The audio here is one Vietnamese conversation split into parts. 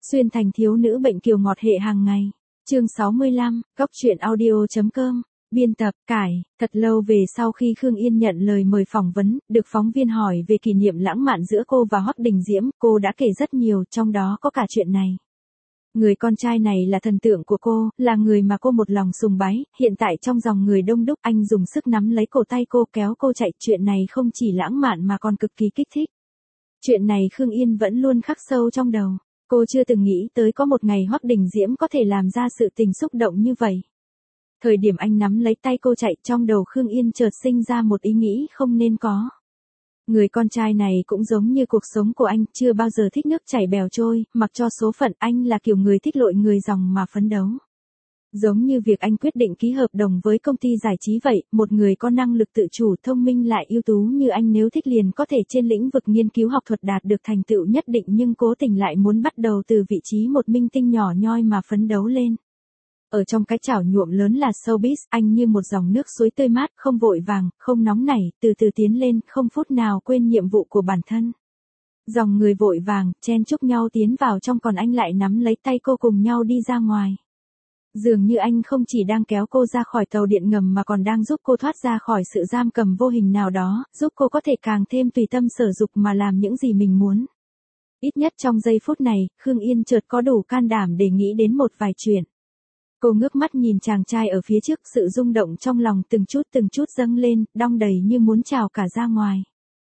Xuyên thành thiếu nữ bệnh kiều ngọt hệ hàng ngày. Chương 65, Góc truyện audio.com. Biên tập, Cải. Thật lâu về sau khi Khương Yên nhận lời mời phỏng vấn, được phóng viên hỏi về kỷ niệm lãng mạn giữa cô và Hoắc Đình Diễm, cô đã kể rất nhiều, trong đó có cả chuyện này. Người con trai này là thần tượng của cô, là người mà cô một lòng sùng bái, hiện tại trong dòng người đông đúc, anh dùng sức nắm lấy cổ tay cô kéo cô chạy, chuyện này không chỉ lãng mạn mà còn cực kỳ kích thích. Chuyện này Khương Yên vẫn luôn khắc sâu trong đầu. Cô chưa từng nghĩ tới có một ngày Hoắc Đình Diễm có thể làm ra sự tình xúc động như vậy. Thời điểm anh nắm lấy tay cô chạy, trong đầu Khương Yên chợt sinh ra một ý nghĩ không nên có. Người con trai này cũng giống như cuộc sống của anh, chưa bao giờ thích nước chảy bèo trôi, mặc cho số phận, anh là kiểu người thích lội người dòng mà phấn đấu. Giống như việc anh quyết định ký hợp đồng với công ty giải trí vậy, một người có năng lực tự chủ, thông minh lại ưu tú như anh nếu thích liền có thể trên lĩnh vực nghiên cứu học thuật đạt được thành tựu nhất định, nhưng cố tình lại muốn bắt đầu từ vị trí một minh tinh nhỏ nhoi mà phấn đấu lên. Ở trong cái chảo nhuộm lớn là showbiz, anh như một dòng nước suối tươi mát, không vội vàng, không nóng nảy, từ từ tiến lên, không phút nào quên nhiệm vụ của bản thân. Dòng người vội vàng, chen chúc nhau tiến vào trong, còn anh lại nắm lấy tay cô cùng nhau đi ra ngoài. Dường như anh không chỉ đang kéo cô ra khỏi tàu điện ngầm mà còn đang giúp cô thoát ra khỏi sự giam cầm vô hình nào đó, giúp cô có thể càng thêm tùy tâm sở dục mà làm những gì mình muốn. Ít nhất trong giây phút này, Khương Yên chợt có đủ can đảm để nghĩ đến một vài chuyện. Cô ngước mắt nhìn chàng trai ở phía trước, sự rung động trong lòng từng chút dâng lên, đong đầy như muốn trào cả ra ngoài.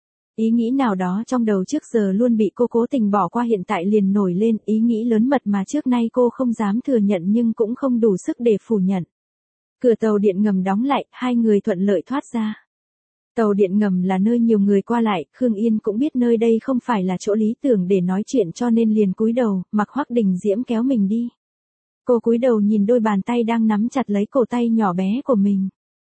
Ý nghĩ nào đó trong đầu trước giờ luôn bị cô cố tình bỏ qua hiện tại liền nổi lên, ý nghĩ lớn mật mà trước nay cô không dám thừa nhận nhưng cũng không đủ sức để phủ nhận. Cửa tàu điện ngầm đóng lại, hai người thuận lợi thoát ra. Tàu điện ngầm là nơi nhiều người qua lại, Khương Yên cũng biết nơi đây không phải là chỗ lý tưởng để nói chuyện cho nên liền cúi đầu, mặc Hoắc Đình Diễm kéo mình đi. Cô cúi đầu nhìn đôi bàn tay đang nắm chặt lấy cổ tay nhỏ bé của mình.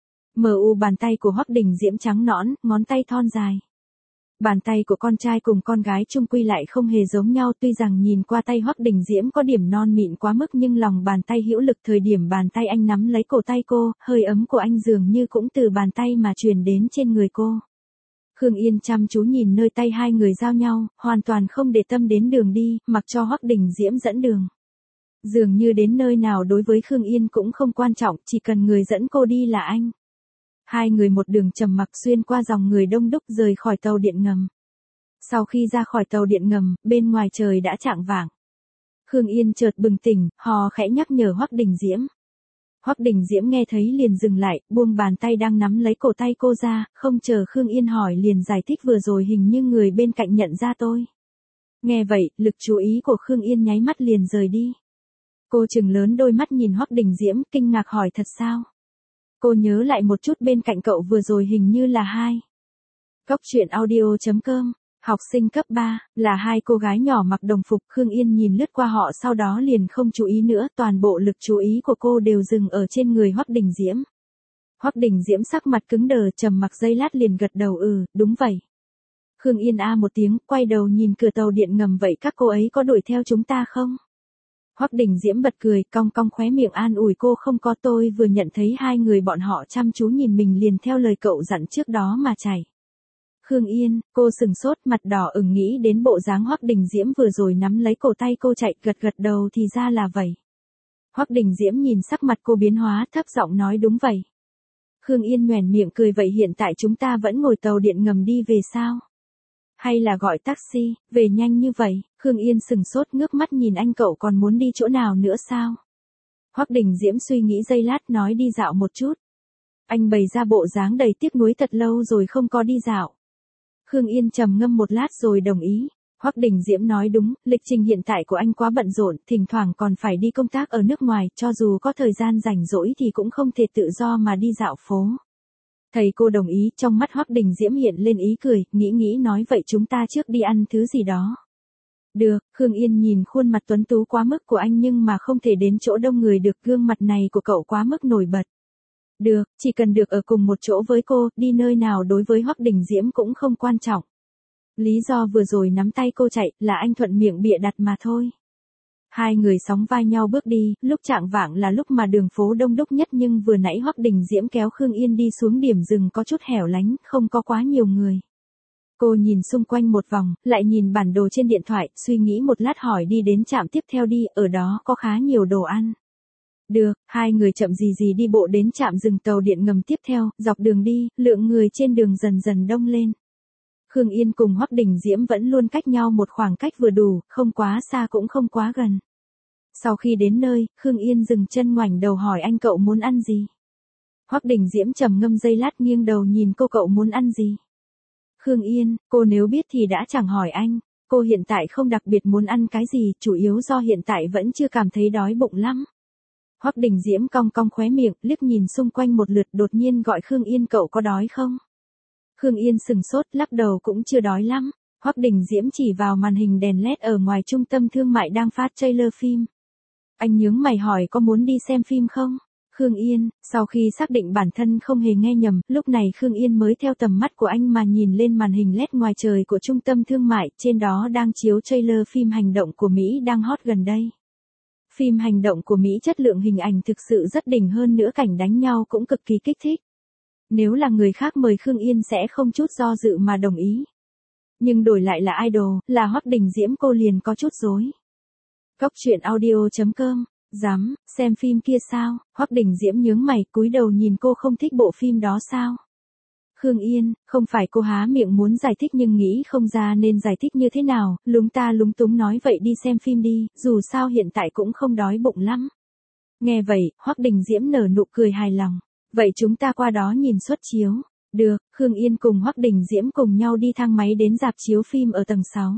Bàn tay của Hoắc Đình Diễm trắng nõn, ngón tay thon dài. Bàn tay của con trai cùng con gái chung quy lại không hề giống nhau, tuy rằng nhìn qua tay Hoắc Đình Diễm có điểm non mịn quá mức nhưng lòng bàn tay hữu lực, thời điểm bàn tay anh nắm lấy cổ tay cô, hơi ấm của anh dường như cũng từ bàn tay mà truyền đến trên người cô. Khương Yên chăm chú nhìn nơi tay hai người giao nhau, hoàn toàn không để tâm đến đường đi, mặc cho Hoắc Đình Diễm dẫn đường. Dường như đến nơi nào đối với Khương Yên cũng không quan trọng, chỉ cần người dẫn cô đi là anh. Hai người một đường trầm mặc xuyên qua dòng người đông đúc rời khỏi tàu điện ngầm. Sau khi ra khỏi tàu điện ngầm, bên ngoài trời đã chạng vạng. Khương Yên chợt bừng tỉnh, hò khẽ nhắc nhở Hoắc Đình Diễm. Hoắc Đình Diễm nghe thấy liền dừng lại, buông bàn tay đang nắm lấy cổ tay cô ra, không chờ Khương Yên hỏi liền giải thích vừa rồi hình như người bên cạnh nhận ra tôi. Nghe vậy, lực chú ý của Khương Yên nháy mắt liền rời đi. Cô trừng lớn đôi mắt nhìn Hoắc Đình Diễm, kinh ngạc hỏi thật sao? Cô nhớ lại một chút, bên cạnh cậu vừa rồi hình như là hai. Góc truyện audio.com. Học sinh cấp 3, là hai cô gái nhỏ mặc đồng phục. Khương Yên nhìn lướt qua họ sau đó liền không chú ý nữa, toàn bộ lực chú ý của cô đều dừng ở trên người Hoắc Đình Diễm. Hoắc Đình Diễm sắc mặt cứng đờ, trầm mặc giây lát liền gật đầu đúng vậy. Khương Yên một tiếng, quay đầu nhìn cửa tàu điện ngầm, vậy các cô ấy có đuổi theo chúng ta không? Hoắc Đình Diễm bật cười, cong cong khóe miệng an ủi cô, không có, tôi vừa nhận thấy hai người bọn họ chăm chú nhìn mình liền theo lời cậu dặn trước đó mà chạy. Khương Yên, cô sừng sốt, mặt đỏ ửng nghĩ đến bộ dáng Hoắc Đình Diễm vừa rồi nắm lấy cổ tay cô chạy, gật đầu thì ra là vậy. Hoắc Đình Diễm nhìn sắc mặt cô biến hóa, thấp giọng nói đúng vậy. Khương Yên nhoẻn miệng cười, vậy hiện tại chúng ta vẫn ngồi tàu điện ngầm đi về sao? Hay là gọi taxi, về nhanh như vậy? Khương Yên sừng sốt ngước mắt nhìn anh, cậu còn muốn đi chỗ nào nữa sao? Hoắc Đình Diễm suy nghĩ giây lát nói đi dạo một chút. Anh bày ra bộ dáng đầy tiếc nuối, thật lâu rồi không có đi dạo. Khương Yên trầm ngâm một lát rồi đồng ý. Hoắc Đình Diễm nói đúng, lịch trình hiện tại của anh quá bận rộn, thỉnh thoảng còn phải đi công tác ở nước ngoài, cho dù có thời gian rảnh rỗi thì cũng không thể tự do mà đi dạo phố. Thầy cô đồng ý, trong mắt Hoắc Đình Diễm hiện lên ý cười, nghĩ nói vậy chúng ta trước đi ăn thứ gì đó. Được, Khương Yên nhìn khuôn mặt tuấn tú quá mức của anh nhưng mà không thể đến chỗ đông người được, gương mặt này của cậu quá mức nổi bật. Được, chỉ cần được ở cùng một chỗ với cô, đi nơi nào đối với Hoắc Đình Diễm cũng không quan trọng. Lý do vừa rồi nắm tay cô chạy là anh thuận miệng bịa đặt mà thôi. Hai người sóng vai nhau bước đi, lúc chạng vạng là lúc mà đường phố đông đúc nhất nhưng vừa nãy Hoắc Đình Diễm kéo Khương Yên đi xuống điểm dừng có chút hẻo lánh, không có quá nhiều người. Cô nhìn xung quanh một vòng, lại nhìn bản đồ trên điện thoại, suy nghĩ một lát hỏi đi đến trạm tiếp theo đi, ở đó có khá nhiều đồ ăn. Được, hai người chậm gì gì đi bộ đến trạm dừng tàu điện ngầm tiếp theo, dọc đường đi, lượng người trên đường dần dần đông lên. Khương Yên cùng Hoắc Đình Diễm vẫn luôn cách nhau một khoảng cách vừa đủ, không quá xa cũng không quá gần. Sau khi đến nơi, Khương Yên dừng chân ngoảnh đầu hỏi anh cậu muốn ăn gì? Hoắc Đình Diễm trầm ngâm giây lát nghiêng đầu nhìn cô cậu muốn ăn gì? Khương Yên, cô nếu biết thì đã chẳng hỏi anh, cô hiện tại không đặc biệt muốn ăn cái gì, chủ yếu do hiện tại vẫn chưa cảm thấy đói bụng lắm. Hoắc Đình Diễm cong cong khóe miệng, liếc nhìn xung quanh một lượt đột nhiên gọi Khương Yên cậu có đói không? Khương Yên sừng sốt lắc đầu cũng chưa đói lắm. Hoắc Đình Diễm chỉ vào màn hình đèn LED ở ngoài trung tâm thương mại đang phát trailer phim. Anh nhướng mày hỏi có muốn đi xem phim không? Khương Yên, sau khi xác định bản thân không hề nghe nhầm, lúc này Khương Yên mới theo tầm mắt của anh mà nhìn lên màn hình LED ngoài trời của trung tâm thương mại, trên đó đang chiếu trailer phim hành động của Mỹ đang hot gần đây. Phim hành động của Mỹ chất lượng hình ảnh thực sự rất đỉnh, hơn nữa cảnh đánh nhau cũng cực kỳ kích thích. Nếu là người khác mời Khương Yên sẽ không chút do dự mà đồng ý. Nhưng đổi lại là idol, là Hoắc Đình Diễm cô liền có chút rối. Cóc truyện audio.com, dám, xem phim kia sao? Hoắc Đình Diễm nhướng mày cúi đầu nhìn cô, không thích bộ phim đó sao? Khương Yên, không phải cô há miệng muốn giải thích nhưng nghĩ không ra nên giải thích như thế nào, lúng ta lúng túng nói vậy đi xem phim đi, dù sao hiện tại cũng không đói bụng lắm. Nghe vậy, Hoắc Đình Diễm nở nụ cười hài lòng. Vậy chúng ta qua đó nhìn suất chiếu. Được, Khương Yên cùng Hoắc Đình Diễm cùng nhau đi thang máy đến rạp chiếu phim ở tầng 6.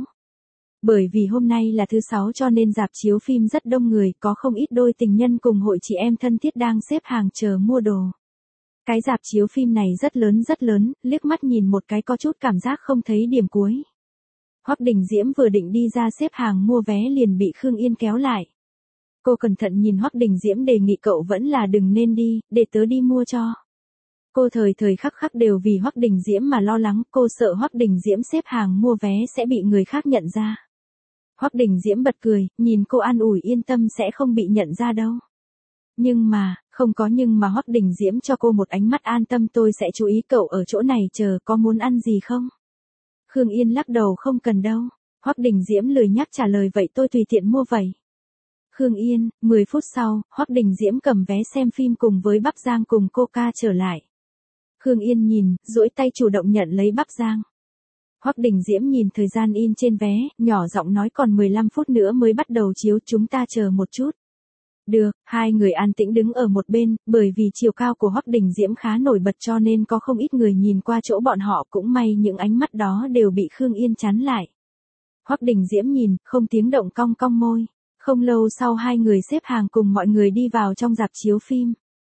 Bởi vì hôm nay là thứ 6 cho nên rạp chiếu phim rất đông người, có không ít đôi tình nhân cùng hội chị em thân thiết đang xếp hàng chờ mua đồ. Cái rạp chiếu phim này rất lớn, liếc mắt nhìn một cái có chút cảm giác không thấy điểm cuối. Hoắc Đình Diễm vừa định đi ra xếp hàng mua vé liền bị Khương Yên kéo lại. Cô cẩn thận nhìn Hoắc Đình Diễm đề nghị cậu vẫn là đừng nên đi, để tớ đi mua cho. Cô thời thời khắc khắc đều vì Hoắc Đình Diễm mà lo lắng, cô sợ Hoắc Đình Diễm xếp hàng mua vé sẽ bị người khác nhận ra. Hoắc Đình Diễm bật cười, nhìn cô an ủi yên tâm sẽ không bị nhận ra đâu. Nhưng mà, không có nhưng mà Hoắc Đình Diễm cho cô một ánh mắt an tâm, tôi sẽ chú ý cậu ở chỗ này chờ, có muốn ăn gì không? Khương Yên lắc đầu không cần đâu. Hoắc Đình Diễm lười nhắc trả lời vậy tôi tùy tiện mua vậy. Khương Yên, 10 phút sau, Hoắc Đình Diễm cầm vé xem phim cùng với bắp rang cùng Coca trở lại. Khương Yên nhìn, duỗi tay chủ động nhận lấy bắp rang. Hoắc Đình Diễm nhìn thời gian in trên vé, nhỏ giọng nói còn 15 phút nữa mới bắt đầu chiếu, chúng ta chờ một chút. Được, hai người an tĩnh đứng ở một bên, bởi vì chiều cao của Hoắc Đình Diễm khá nổi bật cho nên có không ít người nhìn qua chỗ bọn họ, cũng may những ánh mắt đó đều bị Khương Yên chắn lại. Hoắc Đình Diễm nhìn, không tiếng động cong cong môi. Không lâu sau hai người xếp hàng cùng mọi người đi vào trong rạp chiếu phim.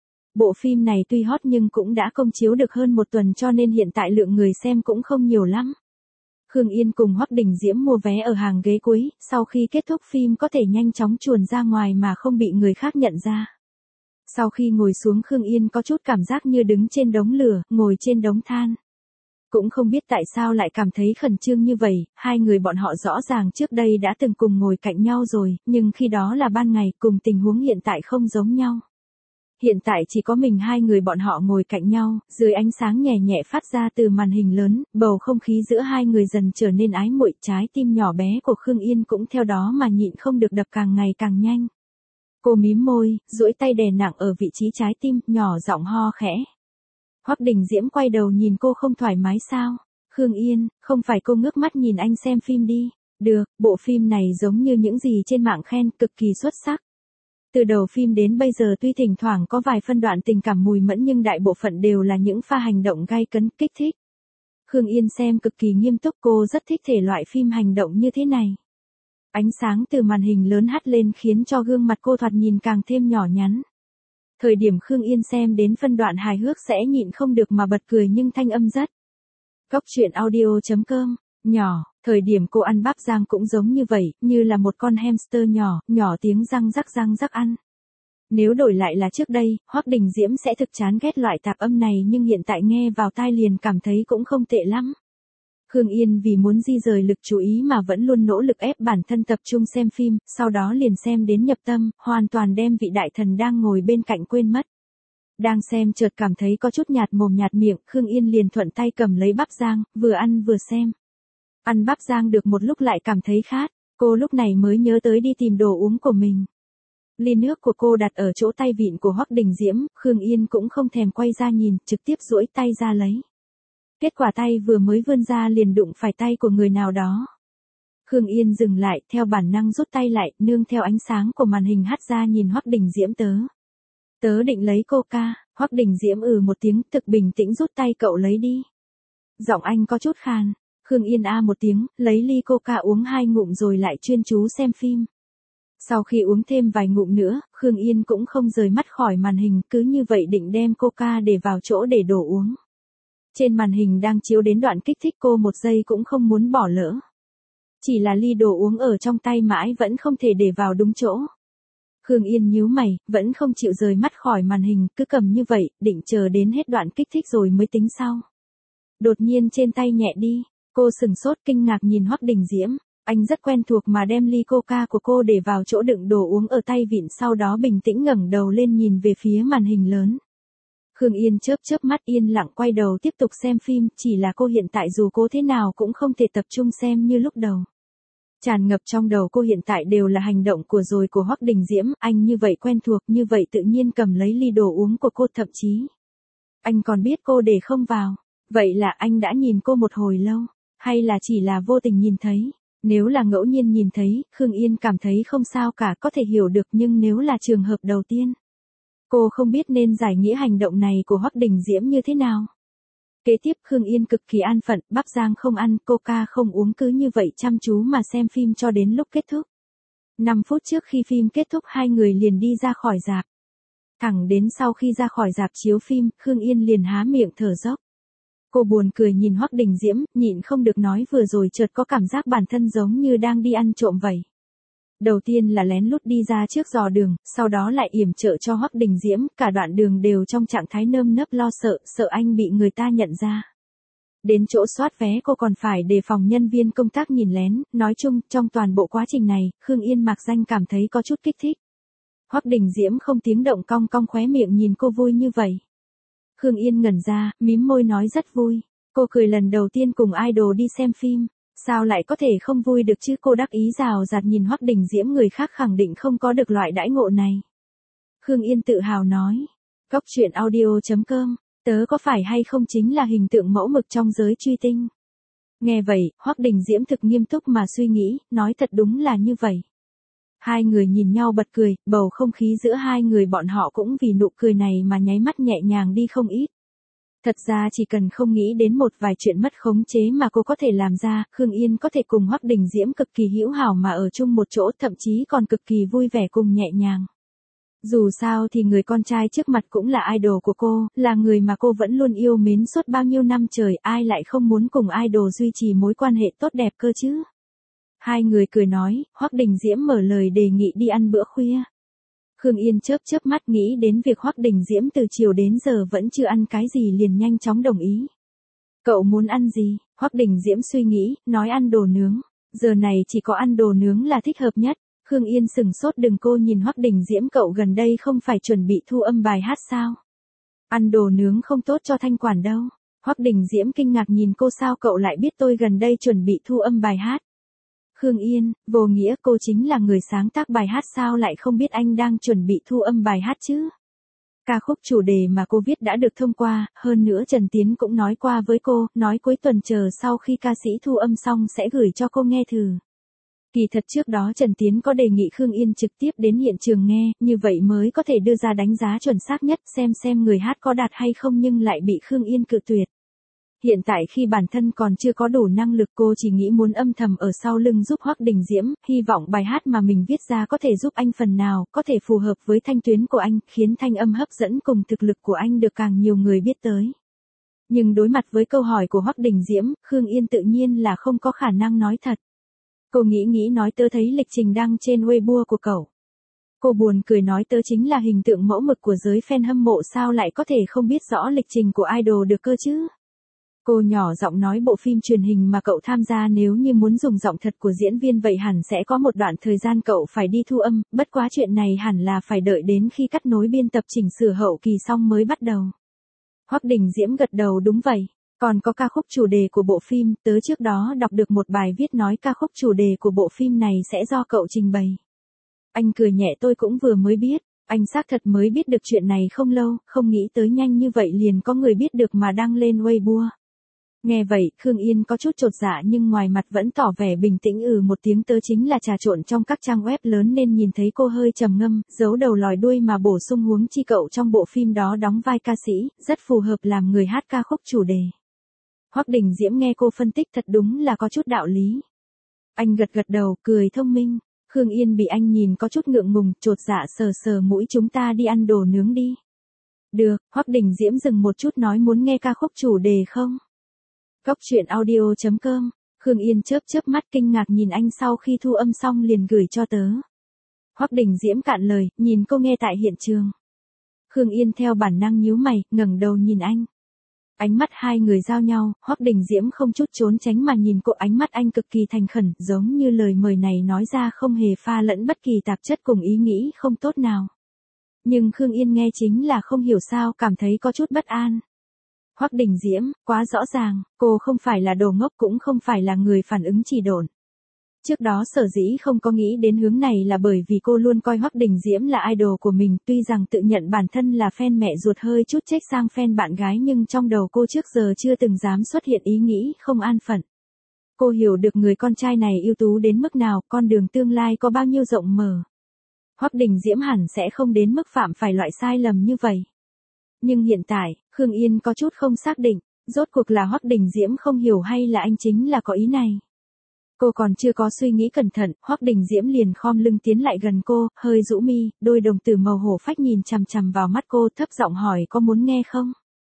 Bộ phim này tuy hot nhưng cũng đã công chiếu được hơn một tuần cho nên hiện tại lượng người xem cũng không nhiều lắm. Khương Yên cùng Hoắc Đình Diễm mua vé ở hàng ghế cuối, sau khi kết thúc phim có thể nhanh chóng chuồn ra ngoài mà không bị người khác nhận ra. Sau khi ngồi xuống Khương Yên có chút cảm giác như đứng trên đống lửa, ngồi trên đống than. Cũng không biết tại sao lại cảm thấy khẩn trương như vậy, hai người bọn họ rõ ràng trước đây đã từng cùng ngồi cạnh nhau rồi, nhưng khi đó là ban ngày, cùng tình huống hiện tại không giống nhau. Hiện tại chỉ có mình hai người bọn họ ngồi cạnh nhau, dưới ánh sáng nhẹ nhẹ phát ra từ màn hình lớn, bầu không khí giữa hai người dần trở nên ái muội, trái tim nhỏ bé của Khương Yên cũng theo đó mà nhịn không được đập càng ngày càng nhanh. Cô mím môi, duỗi tay đè nặng ở vị trí trái tim, nhỏ giọng ho khẽ. Hoắc Đình Diễm quay đầu nhìn cô, không thoải mái sao? Khương Yên, không phải cô ngước mắt nhìn anh xem phim đi. Được, bộ phim này giống như những gì trên mạng khen, cực kỳ xuất sắc. Từ đầu phim đến bây giờ tuy thỉnh thoảng có vài phân đoạn tình cảm mùi mẫn nhưng đại bộ phận đều là những pha hành động gay cấn, kích thích. Khương Yên xem cực kỳ nghiêm túc, cô rất thích thể loại phim hành động như thế này. Ánh sáng từ màn hình lớn hắt lên khiến cho gương mặt cô thoạt nhìn càng thêm nhỏ nhắn. Thời điểm Khương Yên xem đến phân đoạn hài hước sẽ nhịn không được mà bật cười nhưng thanh âm rất. Cóc truyện audio.com, nhỏ, thời điểm cô ăn bắp rang cũng giống như vậy, như là một con hamster nhỏ, nhỏ tiếng răng rắc ăn. Nếu đổi lại là trước đây, Hoắc Đình Diễm sẽ thực chán ghét loại tạp âm này nhưng hiện tại nghe vào tai liền cảm thấy cũng không tệ lắm. Khương Yên vì muốn di rời lực chú ý mà vẫn luôn nỗ lực ép bản thân tập trung xem phim, sau đó liền xem đến nhập tâm, hoàn toàn đem vị đại thần đang ngồi bên cạnh quên mất. Đang xem chợt cảm thấy có chút nhạt mồm nhạt miệng, Khương Yên liền thuận tay cầm lấy bắp rang, vừa ăn vừa xem. Ăn bắp rang được một lúc lại cảm thấy khát, cô lúc này mới nhớ tới đi tìm đồ uống của mình. Ly nước của cô đặt ở chỗ tay vịn của Hoắc Đình Diễm, Khương Yên cũng không thèm quay ra nhìn, trực tiếp duỗi tay ra lấy. Kết quả tay vừa mới vươn ra liền đụng phải tay của người nào đó. Khương Yên dừng lại, theo bản năng rút tay lại, nương theo ánh sáng của màn hình hắt ra nhìn Hoắc Đình Diễm tớ. Tớ định lấy coca, Hoắc Đình Diễm một tiếng, thực bình tĩnh rút tay cậu lấy đi. Giọng anh có chút khàn, Khương Yên một tiếng, lấy ly coca uống 2 ngụm rồi lại chuyên chú xem phim. Sau khi uống thêm vài ngụm nữa, Khương Yên cũng không rời mắt khỏi màn hình, cứ như vậy định đem coca để vào chỗ để đổ uống. Trên màn hình đang chiếu đến đoạn kích thích cô một giây cũng không muốn bỏ lỡ. Chỉ là ly đồ uống ở trong tay mãi vẫn không thể để vào đúng chỗ. Khương Yên nhíu mày, vẫn không chịu rời mắt khỏi màn hình, cứ cầm như vậy, định chờ đến hết đoạn kích thích rồi mới tính sau. Đột nhiên trên tay nhẹ đi, cô sừng sốt kinh ngạc nhìn Hoắc Đình Diễm, anh rất quen thuộc mà đem ly coca của cô để vào chỗ đựng đồ uống ở tay vịn, sau đó bình tĩnh ngẩng đầu lên nhìn về phía màn hình lớn. Khương Yên chớp chớp mắt yên lặng quay đầu tiếp tục xem phim, chỉ là cô hiện tại dù cố thế nào cũng không thể tập trung xem như lúc đầu. Tràn ngập trong đầu cô hiện tại đều là hành động của Hoắc Đình Diễm, anh như vậy quen thuộc, như vậy tự nhiên cầm lấy ly đồ uống của cô, thậm chí anh còn biết cô để không vào, vậy là anh đã nhìn cô một hồi lâu, hay là chỉ là vô tình nhìn thấy? Nếu là ngẫu nhiên nhìn thấy, Khương Yên cảm thấy không sao cả, có thể hiểu được, nhưng nếu là trường hợp đầu tiên, cô không biết nên giải nghĩa hành động này của Hoắc Đình Diễm như thế nào. Kế tiếp Khương Yên cực kỳ an phận, bắp rang không ăn, coca không uống, cứ như vậy chăm chú mà xem phim cho đến lúc kết thúc. 5 phút trước khi phim kết thúc hai người liền đi ra khỏi rạp. Thẳng đến sau khi ra khỏi rạp chiếu phim, Khương Yên liền há miệng thở dốc. Cô buồn cười nhìn Hoắc Đình Diễm, nhịn không được nói vừa rồi chợt có cảm giác bản thân giống như đang đi ăn trộm vậy. Đầu tiên là lén lút đi ra trước dò đường, sau đó lại yểm trợ cho Hoắc Đình Diễm, cả đoạn đường đều trong trạng thái nơm nớp lo sợ, sợ anh bị người ta nhận ra. Đến chỗ soát vé cô còn phải đề phòng nhân viên công tác nhìn lén, nói chung, trong toàn bộ quá trình này, Khương Yên mạc danh cảm thấy có chút kích thích. Hoắc Đình Diễm không tiếng động cong cong khóe miệng nhìn cô vui như vậy. Khương Yên ngẩn ra, mím môi nói rất vui. Cô cười lần đầu tiên cùng idol đi xem phim. Sao lại có thể không vui được chứ, cô đắc ý rào rạt nhìn Hoắc Đình Diễm, người khác khẳng định không có được loại đãi ngộ này. Khương Yên tự hào nói. Góc truyện audio.com, tớ có phải hay không chính là hình tượng mẫu mực trong giới truy tinh. Nghe vậy, Hoắc Đình Diễm thực nghiêm túc mà suy nghĩ, nói thật đúng là như vậy. Hai người nhìn nhau bật cười, bầu không khí giữa hai người bọn họ cũng vì nụ cười này mà nháy mắt nhẹ nhàng đi không ít. Thật ra chỉ cần không nghĩ đến một vài chuyện mất khống chế mà cô có thể làm ra, Khương Yên có thể cùng Hoắc Đình Diễm cực kỳ hữu hảo mà ở chung một chỗ, thậm chí còn cực kỳ vui vẻ cùng nhẹ nhàng. Dù sao thì người con trai trước mặt cũng là idol của cô, là người mà cô vẫn luôn yêu mến suốt bao nhiêu năm trời, ai lại không muốn cùng idol duy trì mối quan hệ tốt đẹp cơ chứ. Hai người cười nói, Hoắc Đình Diễm mở lời đề nghị đi ăn bữa khuya. Khương Yên chớp chớp mắt nghĩ đến việc Hoắc Đình Diễm từ chiều đến giờ vẫn chưa ăn cái gì liền nhanh chóng đồng ý. Cậu muốn ăn gì? Hoắc Đình Diễm suy nghĩ, nói ăn đồ nướng. Giờ này chỉ có ăn đồ nướng là thích hợp nhất. Khương Yên sừng sốt, đừng, cô nhìn Hoắc Đình Diễm, cậu gần đây không phải chuẩn bị thu âm bài hát sao? Ăn đồ nướng không tốt cho thanh quản đâu. Hoắc Đình Diễm kinh ngạc nhìn cô, sao cậu lại biết tôi gần đây chuẩn bị thu âm bài hát? Khương Yên, vô nghĩa, cô chính là người sáng tác bài hát, sao lại không biết anh đang chuẩn bị thu âm bài hát chứ? Ca khúc chủ đề mà cô viết đã được thông qua, hơn nữa Trần Tiến cũng nói qua với cô, nói cuối tuần chờ sau khi ca sĩ thu âm xong sẽ gửi cho cô nghe thử. Kỳ thật trước đó Trần Tiến có đề nghị Khương Yên trực tiếp đến hiện trường nghe, như vậy mới có thể đưa ra đánh giá chuẩn xác nhất, xem người hát có đạt hay không, nhưng lại bị Khương Yên cự tuyệt. Hiện tại khi bản thân còn chưa có đủ năng lực, cô chỉ nghĩ muốn âm thầm ở sau lưng giúp Hoắc Đình Diễm, hy vọng bài hát mà mình viết ra có thể giúp anh phần nào, có thể phù hợp với thanh tuyến của anh, khiến thanh âm hấp dẫn cùng thực lực của anh được càng nhiều người biết tới. Nhưng đối mặt với câu hỏi của Hoắc Đình Diễm, Khương Yên tự nhiên là không có khả năng nói thật. Cô nghĩ nói, tớ thấy lịch trình đăng trên Weibo của cậu. Cô buồn cười nói, tớ chính là hình tượng mẫu mực của giới fan hâm mộ, sao lại có thể không biết rõ lịch trình của idol được cơ chứ? Cô nhỏ giọng nói bộ phim truyền hình mà cậu tham gia nếu như muốn dùng giọng thật của diễn viên vậy hẳn sẽ có một đoạn thời gian cậu phải đi thu âm, bất quá chuyện này hẳn là phải đợi đến khi cắt nối biên tập chỉnh sửa hậu kỳ xong mới bắt đầu. Hoắc Đình Diễm gật đầu đúng vậy. Còn có ca khúc chủ đề của bộ phim, tớ trước đó đọc được một bài viết nói ca khúc chủ đề của bộ phim này sẽ do cậu trình bày. Anh cười nhẹ tôi cũng vừa mới biết, anh xác thật mới biết được chuyện này không lâu, không nghĩ tới nhanh như vậy liền có người biết được mà đăng lên Weibo. Nghe vậy, Khương Yên có chút chột dạ nhưng ngoài mặt vẫn tỏ vẻ bình tĩnh một tiếng tớ chính là trà trộn trong các trang web lớn nên nhìn thấy cô hơi trầm ngâm, giấu đầu lòi đuôi mà bổ sung huống chi cậu trong bộ phim đó đóng vai ca sĩ, rất phù hợp làm người hát ca khúc chủ đề. Hoắc Đình Diễm nghe cô phân tích thật đúng là có chút đạo lý. Anh gật gật đầu, cười thông minh. Khương Yên bị anh nhìn có chút ngượng ngùng, chột dạ sờ sờ mũi chúng ta đi ăn đồ nướng đi. Được, Hoắc Đình Diễm dừng một chút nói muốn nghe ca khúc chủ đề không? Góc truyện audio.com, Khương Yên chớp chớp mắt kinh ngạc nhìn anh sau khi thu âm xong liền gửi cho tớ. Hoắc Đình Diễm cạn lời, nhìn cô nghe tại hiện trường. Khương Yên theo bản năng nhíu mày, ngẩng đầu nhìn anh. Ánh mắt hai người giao nhau, Hoắc Đình Diễm không chút trốn tránh mà nhìn cô, ánh mắt anh cực kỳ thành khẩn, giống như lời mời này nói ra không hề pha lẫn bất kỳ tạp chất cùng ý nghĩ không tốt nào. Nhưng Khương Yên nghe chính là không hiểu sao cảm thấy có chút bất an. Hoắc Đình Diễm, quá rõ ràng, cô không phải là đồ ngốc cũng không phải là người phản ứng trì độn. Trước đó sở dĩ không có nghĩ đến hướng này là bởi vì cô luôn coi Hoắc Đình Diễm là idol của mình, tuy rằng tự nhận bản thân là fan mẹ ruột hơi chút chếch sang fan bạn gái nhưng trong đầu cô trước giờ chưa từng dám xuất hiện ý nghĩ không an phận. Cô hiểu được người con trai này ưu tú đến mức nào, con đường tương lai có bao nhiêu rộng mở. Hoắc Đình Diễm hẳn sẽ không đến mức phạm phải loại sai lầm như vậy. Nhưng hiện tại, Khương Yên có chút không xác định, rốt cuộc là Hoắc Đình Diễm không hiểu hay là anh chính là có ý này. Cô còn chưa có suy nghĩ cẩn thận, Hoắc Đình Diễm liền khom lưng tiến lại gần cô, hơi rũ mi, đôi đồng tử màu hổ phách nhìn chằm chằm vào mắt cô, thấp giọng hỏi có muốn nghe không?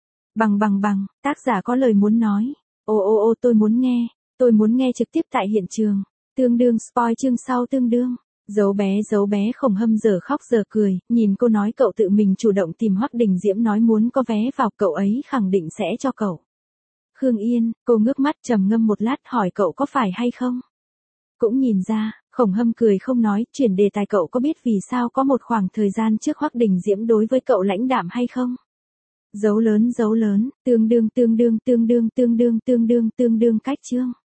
Bằng, tác giả có lời muốn nói. Ô tôi muốn nghe trực tiếp tại hiện trường. Tương đương spoil chương sau tương đương. Dấu bé Khổng Hâm giờ khóc giờ cười, nhìn cô nói cậu tự mình chủ động tìm Hoắc Đình Diễm nói muốn có vé vào, cậu ấy khẳng định sẽ cho cậu. Khương Yên, cô ngước mắt trầm ngâm một lát hỏi cậu có phải hay không? Cũng nhìn ra, Khổng Hâm cười không nói, chuyển đề tài cậu có biết vì sao có một khoảng thời gian trước Hoắc Đình Diễm đối với cậu lãnh đạm hay không? Dấu lớn, tương đương cách chương.